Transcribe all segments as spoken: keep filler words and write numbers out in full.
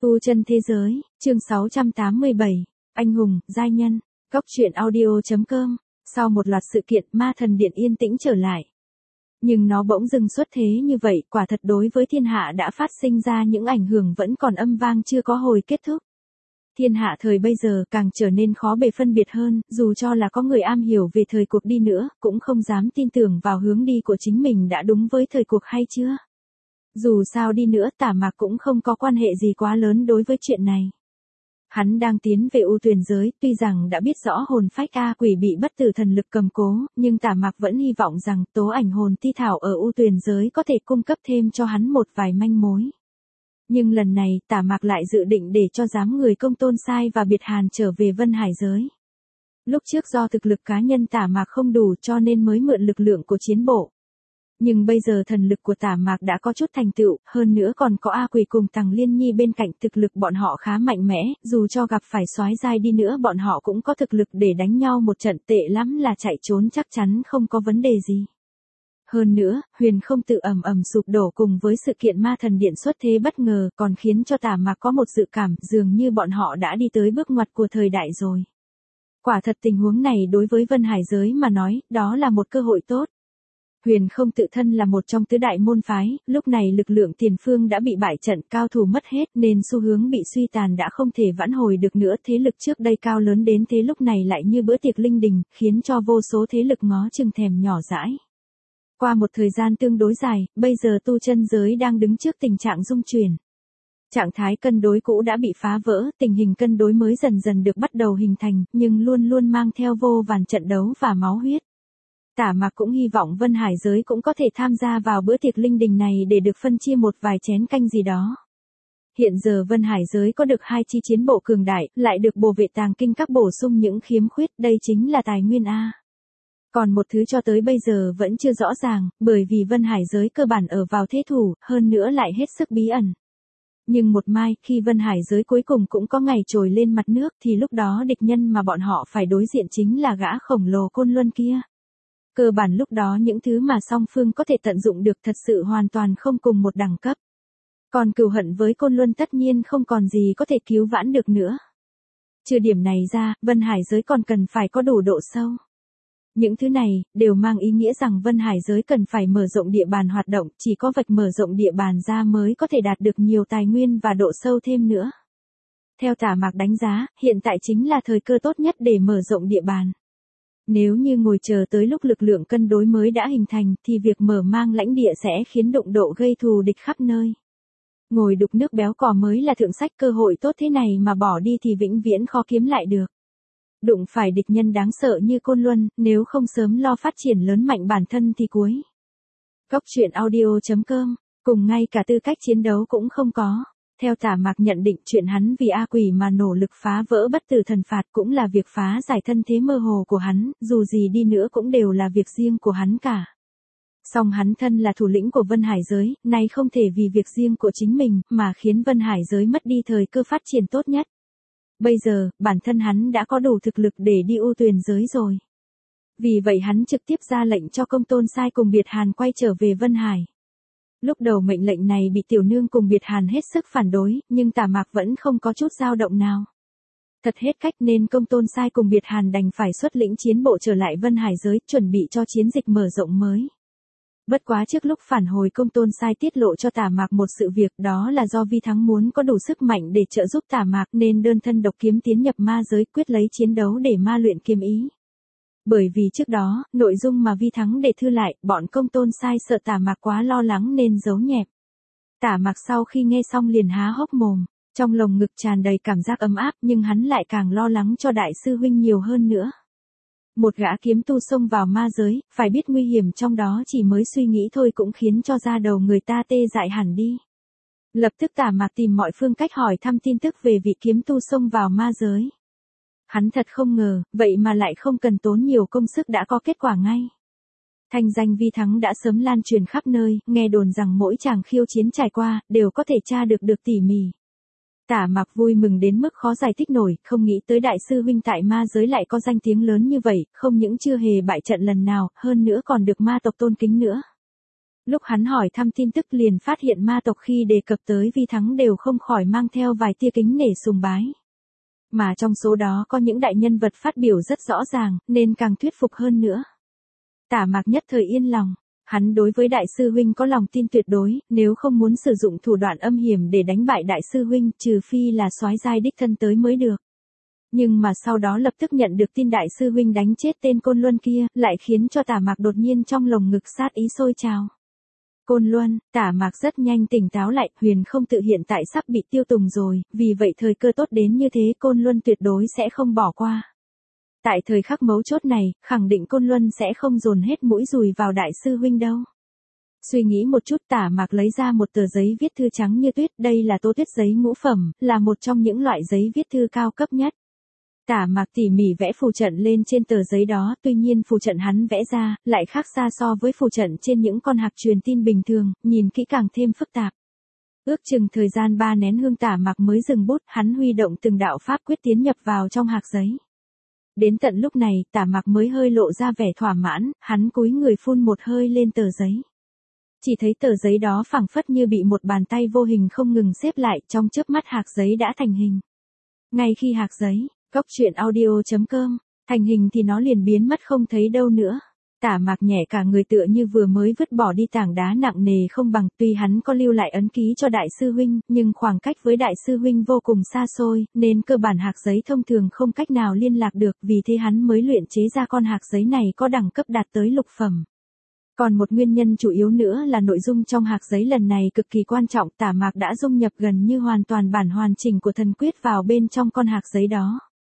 Tu chân thế giới, chương sáu trăm tám mươi bảy, anh hùng, giai nhân, góc truyện audio.com. Sau một loạt sự kiện, ma thần điện yên tĩnh trở lại. Nhưng nó bỗng dưng xuất thế như vậy, quả thật đối với thiên hạ đã phát sinh ra những ảnh hưởng vẫn còn âm vang chưa có hồi kết thúc. Thiên hạ thời bây giờ càng trở nên khó bề phân biệt hơn, dù cho là có người am hiểu về thời cuộc đi nữa, cũng không dám tin tưởng vào hướng đi của chính mình đã đúng với thời cuộc hay chưa. Dù sao đi nữa, Tả Mạc cũng không có quan hệ gì quá lớn đối với chuyện này. Hắn đang tiến về U Tuyền giới, tuy rằng đã biết rõ hồn phách A Quỷ bị bất tử thần lực cầm cố, nhưng Tả Mạc vẫn hy vọng rằng tố ảnh hồn ti thảo ở U Tuyền giới có thể cung cấp thêm cho hắn một vài manh mối. Nhưng lần này, Tả Mạc lại dự định để cho giám người Công Tôn Sai và Biệt Hàn trở về Vân Hải giới. Lúc trước do thực lực cá nhân Tả Mạc không đủ cho nên mới mượn lực lượng của chiến bộ. Nhưng bây giờ thần lực của Tả Mạc đã có chút thành tựu, hơn nữa còn có A Quỷ cùng Tằng Liên Nhi bên cạnh, thực lực bọn họ khá mạnh mẽ, dù cho gặp phải soái giai đi nữa bọn họ cũng có thực lực để đánh nhau một trận, tệ lắm là chạy trốn chắc chắn không có vấn đề gì. Hơn nữa, Huyền Không Tự ầm ầm sụp đổ cùng với sự kiện ma thần điện xuất thế bất ngờ còn khiến cho Tả Mạc có một dự cảm dường như bọn họ đã đi tới bước ngoặt của thời đại rồi. Quả thật tình huống này đối với Vân Hải giới mà nói, đó là một cơ hội tốt. Huyền Không Tự thân là một trong tứ đại môn phái, lúc này lực lượng tiền phương đã bị bại trận, cao thủ mất hết nên xu hướng bị suy tàn đã không thể vãn hồi được nữa, thế lực trước đây cao lớn đến thế lúc này lại như bữa tiệc linh đình, khiến cho vô số thế lực ngó chừng thèm nhỏ dãi. Qua một thời gian tương đối dài, bây giờ tu chân giới đang đứng trước tình trạng rung chuyển. Trạng thái cân đối cũ đã bị phá vỡ, tình hình cân đối mới dần dần được bắt đầu hình thành, nhưng luôn luôn mang theo vô vàn trận đấu và máu huyết. Tả Mạc cũng hy vọng Vân Hải giới cũng có thể tham gia vào bữa tiệc linh đình này để được phân chia một vài chén canh gì đó. Hiện giờ Vân Hải giới có được hai chi chiến bộ cường đại, lại được Bồ Vệ Tàng Kinh Các bổ sung những khiếm khuyết, đây chính là tài nguyên A. Còn một thứ cho tới bây giờ vẫn chưa rõ ràng, bởi vì Vân Hải giới cơ bản ở vào thế thủ, hơn nữa lại hết sức bí ẩn. Nhưng một mai, khi Vân Hải giới cuối cùng cũng có ngày trồi lên mặt nước thì lúc đó địch nhân mà bọn họ phải đối diện chính là gã khổng lồ Côn Luân kia. Cơ bản lúc đó những thứ mà song phương có thể tận dụng được thật sự hoàn toàn không cùng một đẳng cấp. Còn cừu hận với Côn Luân tất nhiên không còn gì có thể cứu vãn được nữa. Trừ điểm này ra, Vân Hải giới còn cần phải có đủ độ sâu. Những thứ này, đều mang ý nghĩa rằng Vân Hải giới cần phải mở rộng địa bàn hoạt động, chỉ có vạch mở rộng địa bàn ra mới có thể đạt được nhiều tài nguyên và độ sâu thêm nữa. Theo Tả Mạc đánh giá, hiện tại chính là thời cơ tốt nhất để mở rộng địa bàn. Nếu như ngồi chờ tới lúc lực lượng cân đối mới đã hình thành, thì việc mở mang lãnh địa sẽ khiến đụng độ gây thù địch khắp nơi. Ngồi đục nước béo cò mới là thượng sách, cơ hội tốt thế này mà bỏ đi thì vĩnh viễn khó kiếm lại được. Đụng phải địch nhân đáng sợ như Côn Luân, nếu không sớm lo phát triển lớn mạnh bản thân thì cuối. Góc truyện audio.com, cùng ngay cả tư cách chiến đấu cũng không có. Theo Tả Mạc nhận định, chuyện hắn vì A Quỷ mà nỗ lực phá vỡ bất tử thần phạt cũng là việc phá giải thân thế mơ hồ của hắn, dù gì đi nữa cũng đều là việc riêng của hắn cả. Song hắn thân là thủ lĩnh của Vân Hải giới, nay không thể vì việc riêng của chính mình mà khiến Vân Hải giới mất đi thời cơ phát triển tốt nhất. Bây giờ, bản thân hắn đã có đủ thực lực để đi U Tuyền giới rồi. Vì vậy hắn trực tiếp ra lệnh cho Công Tôn Sai cùng Biệt Hàn quay trở về Vân Hải. Lúc đầu mệnh lệnh này bị Tiểu Nương cùng Biệt Hàn hết sức phản đối, nhưng Tả Mạc vẫn không có chút dao động nào. Thật hết cách nên Công Tôn Sai cùng Biệt Hàn đành phải xuất lĩnh chiến bộ trở lại Vân Hải giới, chuẩn bị cho chiến dịch mở rộng mới. Bất quá trước lúc phản hồi, Công Tôn Sai tiết lộ cho Tả Mạc một sự việc, đó là do Vi Thắng muốn có đủ sức mạnh để trợ giúp Tả Mạc nên đơn thân độc kiếm tiến nhập ma giới, quyết lấy chiến đấu để ma luyện kiếm ý. Bởi vì trước đó, nội dung mà Vi Thắng để thư lại, bọn Công Tôn Sai sợ Tả Mạc quá lo lắng nên giấu nhẹm. Tả Mạc sau khi nghe xong liền há hốc mồm, trong lồng ngực tràn đầy cảm giác ấm áp, nhưng hắn lại càng lo lắng cho đại sư huynh nhiều hơn nữa. Một gã kiếm tu xông vào ma giới, phải biết nguy hiểm trong đó, chỉ mới suy nghĩ thôi cũng khiến cho da đầu người ta tê dại hẳn đi. Lập tức Tả Mạc tìm mọi phương cách hỏi thăm tin tức về vị kiếm tu xông vào ma giới. Hắn thật không ngờ, vậy mà lại không cần tốn nhiều công sức đã có kết quả ngay. Thanh danh Vi Thắng đã sớm lan truyền khắp nơi, nghe đồn rằng mỗi chàng khiêu chiến trải qua, đều có thể tra được được tỉ mỉ. Tả Mạc vui mừng đến mức khó giải thích nổi, không nghĩ tới đại sư huynh tại ma giới lại có danh tiếng lớn như vậy, không những chưa hề bại trận lần nào, hơn nữa còn được ma tộc tôn kính nữa. Lúc hắn hỏi thăm tin tức liền phát hiện ma tộc khi đề cập tới Vi Thắng đều không khỏi mang theo vài tia kính nể sùng bái. Mà trong số đó có những đại nhân vật phát biểu rất rõ ràng, nên càng thuyết phục hơn nữa. Tả Mạc nhất thời yên lòng, hắn đối với đại sư huynh có lòng tin tuyệt đối, nếu không muốn sử dụng thủ đoạn âm hiểm để đánh bại đại sư huynh, trừ phi là soái giai đích thân tới mới được. Nhưng mà sau đó lập tức nhận được tin đại sư huynh đánh chết tên Côn Luân kia, lại khiến cho Tả Mạc đột nhiên trong lồng ngực sát ý sôi trào. Côn Luân, Tả Mạc rất nhanh tỉnh táo lại, Huyền không tự hiện tại sắp bị tiêu tùng rồi, vì vậy thời cơ tốt đến như thế Côn Luân tuyệt đối sẽ không bỏ qua. Tại thời khắc mấu chốt này, khẳng định Côn Luân sẽ không dồn hết mũi dùi vào đại sư huynh đâu. Suy nghĩ một chút Tả Mạc lấy ra một tờ giấy viết thư trắng như tuyết, đây là tô tuyết giấy ngũ phẩm, là một trong những loại giấy viết thư cao cấp nhất. Tả Mạc tỉ mỉ vẽ phù trận lên trên tờ giấy đó, tuy nhiên phù trận hắn vẽ ra, lại khác xa so với phù trận trên những con hạc truyền tin bình thường, nhìn kỹ càng thêm phức tạp. Ước chừng thời gian ba nén hương Tả Mạc mới dừng bút, hắn huy động từng đạo pháp quyết tiến nhập vào trong hạc giấy. Đến tận lúc này, Tả Mạc mới hơi lộ ra vẻ thỏa mãn, hắn cúi người phun một hơi lên tờ giấy. Chỉ thấy tờ giấy đó phảng phất như bị một bàn tay vô hình không ngừng xếp lại, trong chớp mắt hạc giấy đã thành hình. Ngay khi hạc giấy, Góc truyện audio chấm com, thành hình thì nó liền biến mất không thấy đâu nữa. Tả Mạc nhẹ cả người tựa như vừa mới vứt bỏ đi tảng đá nặng nề không bằng, tuy hắn có lưu lại ấn ký cho đại sư huynh, nhưng khoảng cách với đại sư huynh vô cùng xa xôi, nên cơ bản hạc giấy thông thường không cách nào liên lạc được, vì thế hắn mới luyện chế ra con hạc giấy này có đẳng cấp đạt tới lục phẩm. Còn một nguyên nhân chủ yếu nữa là nội dung trong hạc giấy lần này cực kỳ quan trọng, Tả Mạc đã dung nhập gần như hoàn toàn bản hoàn chỉnh của thần quyết vào bên trong con hạc giấy đó.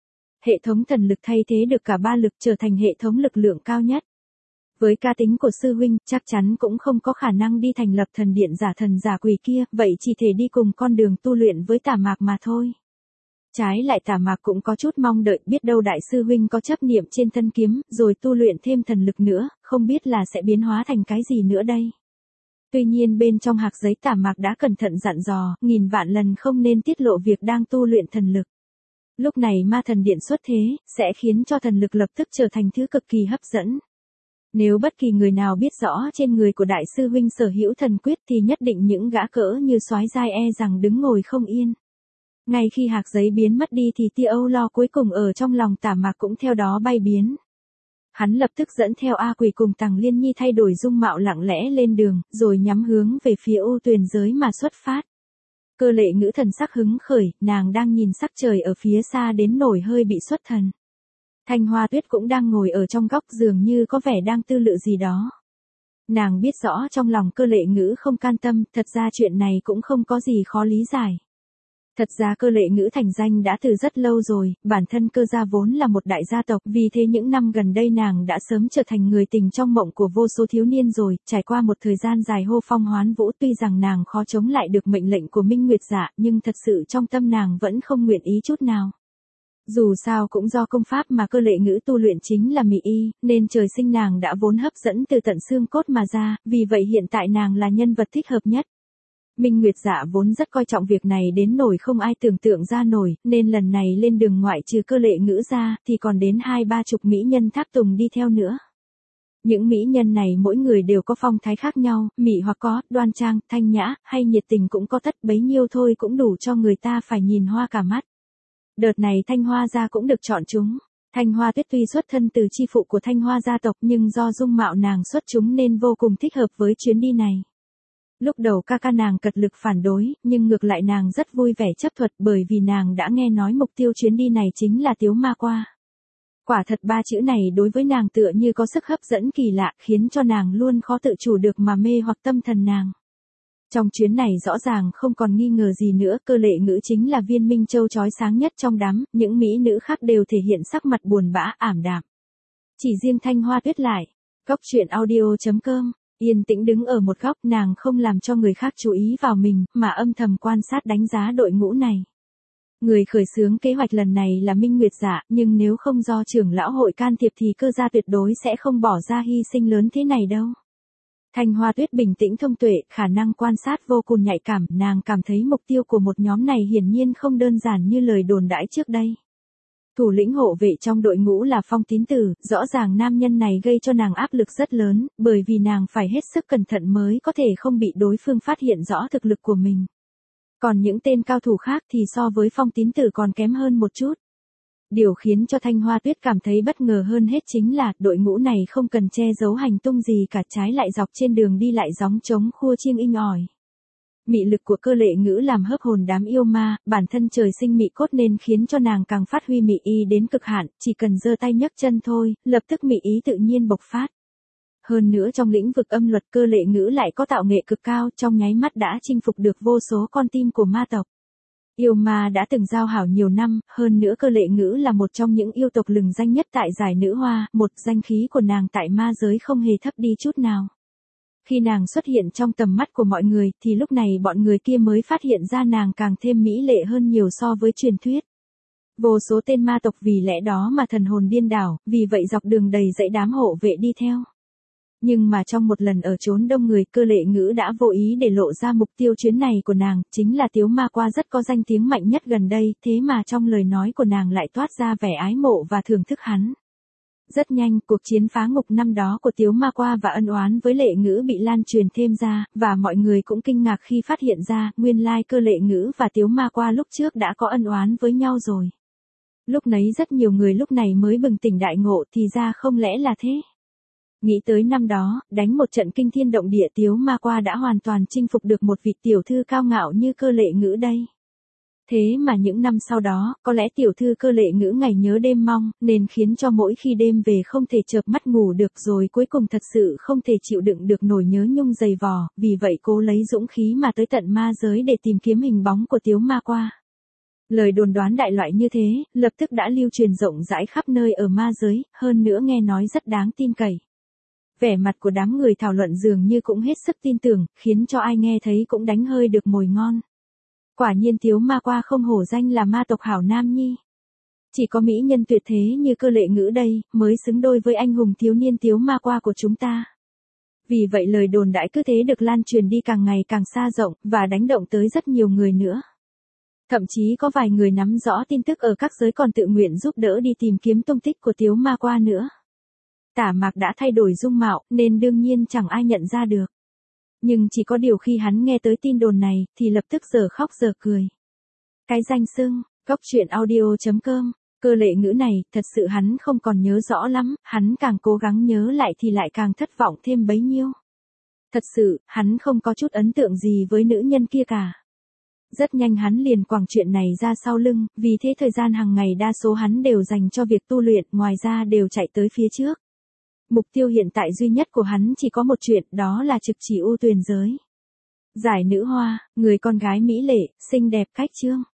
Hệ thống thần lực thay thế được cả ba lực trở thành hệ thống lực lượng cao nhất. Với cá tính của sư huynh, chắc chắn cũng không có khả năng đi thành lập thần điện giả thần giả quỷ kia, vậy chỉ thể đi cùng con đường tu luyện với Tả Mạc mà thôi. Trái lại Tả Mạc cũng có chút mong đợi, biết đâu đại sư huynh có chấp niệm trên thân kiếm, rồi tu luyện thêm thần lực nữa, không biết là sẽ biến hóa thành cái gì nữa đây. Tuy nhiên bên trong hạc giấy Tả Mạc đã cẩn thận dặn dò, nghìn vạn lần không nên tiết lộ việc đang tu luyện thần lực. Lúc này ma thần điện xuất thế, sẽ khiến cho thần lực lập tức trở thành thứ cực kỳ hấp dẫn. Nếu bất kỳ người nào biết rõ trên người của đại sư huynh sở hữu thần quyết thì nhất định những gã cỡ như soái giai e rằng đứng ngồi không yên. Ngay khi hạc giấy biến mất đi thì tia âu lo cuối cùng ở trong lòng Tả Mạc cũng theo đó bay biến. Hắn lập tức dẫn theo A Quỷ cùng Tằng Liên Nhi thay đổi dung mạo lặng lẽ lên đường, rồi nhắm hướng về phía U Tuyền giới mà xuất phát. Cơ Lệ Ngữ thần sắc hứng khởi, nàng đang nhìn sắc trời ở phía xa đến nổi hơi bị xuất thần. Thanh Hoa Tuyết cũng đang ngồi ở trong góc dường như có vẻ đang tư lự gì đó. Nàng biết rõ trong lòng Cơ Lệ Ngữ không can tâm, thật ra chuyện này cũng không có gì khó lý giải. Thật ra Cơ Lệ Ngữ thành danh đã từ rất lâu rồi, bản thân Cơ gia vốn là một đại gia tộc, vì thế những năm gần đây nàng đã sớm trở thành người tình trong mộng của vô số thiếu niên rồi, trải qua một thời gian dài hô phong hoán vũ, tuy rằng nàng khó chống lại được mệnh lệnh của Minh Nguyệt Dạ, nhưng thật sự trong tâm nàng vẫn không nguyện ý chút nào. Dù sao cũng do công pháp mà Cơ Lệ Ngữ tu luyện chính là Mị Y, nên trời sinh nàng đã vốn hấp dẫn từ tận xương cốt mà ra, vì vậy hiện tại nàng là nhân vật thích hợp nhất. Minh Nguyệt Dạ vốn rất coi trọng việc này đến nổi không ai tưởng tượng ra nổi, nên lần này lên đường ngoại trừ Cơ Lệ Ngữ ra, thì còn đến hai ba chục mỹ nhân tháp tùng đi theo nữa. Những mỹ nhân này mỗi người đều có phong thái khác nhau, mị hoặc có, đoan trang, thanh nhã, hay nhiệt tình cũng có tất, bấy nhiêu thôi cũng đủ cho người ta phải nhìn hoa cả mắt. Đợt này Thanh Hoa gia cũng được chọn chúng. Thanh Hoa Tuyết tuy xuất thân từ chi phụ của Thanh Hoa gia tộc nhưng do dung mạo nàng xuất chúng nên vô cùng thích hợp với chuyến đi này. Lúc đầu ca ca nàng cật lực phản đối, nhưng ngược lại nàng rất vui vẻ chấp thuận bởi vì nàng đã nghe nói mục tiêu chuyến đi này chính là Tiếu Ma Qua. Quả thật ba chữ này đối với nàng tựa như có sức hấp dẫn kỳ lạ, khiến cho nàng luôn khó tự chủ được mà mê hoặc tâm thần nàng. Trong chuyến này rõ ràng không còn nghi ngờ gì nữa, Cơ Lệ Ngữ chính là viên minh châu chói sáng nhất trong đám, những mỹ nữ khác đều thể hiện sắc mặt buồn bã ảm đạm. Chỉ riêng Thanh Hoa Tuyết lại, Góc truyện audio chấm com, yên tĩnh đứng ở một góc, nàng không làm cho người khác chú ý vào mình, mà âm thầm quan sát đánh giá đội ngũ này. Người khởi xướng kế hoạch lần này là Minh Nguyệt Dạ, nhưng nếu không do trưởng lão hội can thiệp thì Cơ gia tuyệt đối sẽ không bỏ ra hy sinh lớn thế này đâu. Thanh Hoa Tuyết bình tĩnh thông tuệ, khả năng quan sát vô cùng nhạy cảm, nàng cảm thấy mục tiêu của một nhóm này hiển nhiên không đơn giản như lời đồn đãi trước đây. Thủ lĩnh hộ vệ trong đội ngũ là Phong Tín Tử, rõ ràng nam nhân này gây cho nàng áp lực rất lớn, bởi vì nàng phải hết sức cẩn thận mới có thể không bị đối phương phát hiện rõ thực lực của mình. Còn những tên cao thủ khác thì so với Phong Tín Tử còn kém hơn một chút. Điều khiến cho Thanh Hoa Tuyết cảm thấy bất ngờ hơn hết chính là đội ngũ này không cần che giấu hành tung gì cả, trái lại dọc trên đường đi lại gióng trống khua chiêng inh ỏi. Mị lực của Cơ Lệ Ngữ làm hớp hồn đám yêu ma, bản thân trời sinh mị cốt nên khiến cho nàng càng phát huy mị ý đến cực hạn, chỉ cần giơ tay nhấc chân thôi, lập tức mị ý tự nhiên bộc phát. Hơn nữa trong lĩnh vực âm luật Cơ Lệ Ngữ lại có tạo nghệ cực cao, trong nháy mắt đã chinh phục được vô số con tim của ma tộc. Yêu ma đã từng giao hảo nhiều năm, hơn nữa Cơ Lệ Ngữ là một trong những yêu tộc lừng danh nhất tại giải nữ hoa, một danh khí của nàng tại ma giới không hề thấp đi chút nào. Khi nàng xuất hiện trong tầm mắt của mọi người thì lúc này bọn người kia mới phát hiện ra nàng càng thêm mỹ lệ hơn nhiều so với truyền thuyết. Vô số tên ma tộc vì lẽ đó mà thần hồn điên đảo, vì vậy dọc đường đầy dãy đám hộ vệ đi theo. Nhưng mà trong một lần ở chốn đông người, Cơ Lệ Ngữ đã vô ý để lộ ra mục tiêu chuyến này của nàng, chính là Tiếu Ma Qua rất có danh tiếng mạnh nhất gần đây, thế mà trong lời nói của nàng lại toát ra vẻ ái mộ và thưởng thức hắn. Rất nhanh, cuộc chiến phá ngục năm đó của Tiếu Ma Qua và ân oán với Lệ Ngữ bị lan truyền thêm ra, và mọi người cũng kinh ngạc khi phát hiện ra, nguyên lai Cơ Lệ Ngữ và Tiếu Ma Qua lúc trước đã có ân oán với nhau rồi. Lúc nấy rất nhiều người lúc này mới bừng tỉnh đại ngộ, thì ra không lẽ là thế. Nghĩ tới năm đó, đánh một trận kinh thiên động địa, Tiếu Ma Qua đã hoàn toàn chinh phục được một vị tiểu thư cao ngạo như Cơ Lệ Ngữ đây. Thế mà những năm sau đó, có lẽ tiểu thư Cơ Lệ Ngữ ngày nhớ đêm mong, nên khiến cho mỗi khi đêm về không thể chợp mắt ngủ được, rồi cuối cùng thật sự không thể chịu đựng được nổi nhớ nhung dày vò, vì vậy cố lấy dũng khí mà tới tận ma giới để tìm kiếm hình bóng của Tiếu Ma Qua. Lời đồn đoán đại loại như thế, lập tức đã lưu truyền rộng rãi khắp nơi ở ma giới, hơn nữa nghe nói rất đáng tin cậy. Vẻ mặt của đám người thảo luận dường như cũng hết sức tin tưởng, khiến cho ai nghe thấy cũng đánh hơi được mồi ngon. Quả nhiên Tiếu Ma Qua không hổ danh là ma tộc hảo nam nhi. Chỉ có mỹ nhân tuyệt thế như Cơ Lệ Ngữ đây, mới xứng đôi với anh hùng thiếu niên Tiếu Ma Qua của chúng ta. Vì vậy lời đồn đại cứ thế được lan truyền đi càng ngày càng xa rộng, và đánh động tới rất nhiều người nữa. Thậm chí có vài người nắm rõ tin tức ở các giới còn tự nguyện giúp đỡ đi tìm kiếm tung tích của Tiếu Ma Qua nữa. Tả Mạc đã thay đổi dung mạo, nên đương nhiên chẳng ai nhận ra được. Nhưng chỉ có điều khi hắn nghe tới tin đồn này, thì lập tức giờ khóc giờ cười. Cái danh xưng, cốc truyện audio chấm com, Cơ Lệ Ngữ này, thật sự hắn không còn nhớ rõ lắm, hắn càng cố gắng nhớ lại thì lại càng thất vọng thêm bấy nhiêu. Thật sự, hắn không có chút ấn tượng gì với nữ nhân kia cả. Rất nhanh hắn liền quẳng chuyện này ra sau lưng, vì thế thời gian hàng ngày đa số hắn đều dành cho việc tu luyện, ngoài ra đều chạy tới phía trước. Mục tiêu hiện tại duy nhất của hắn chỉ có một chuyện, đó là trực chỉ U Tuyền giới. Giải nữ hoa, người con gái mỹ lệ, xinh đẹp cách chương.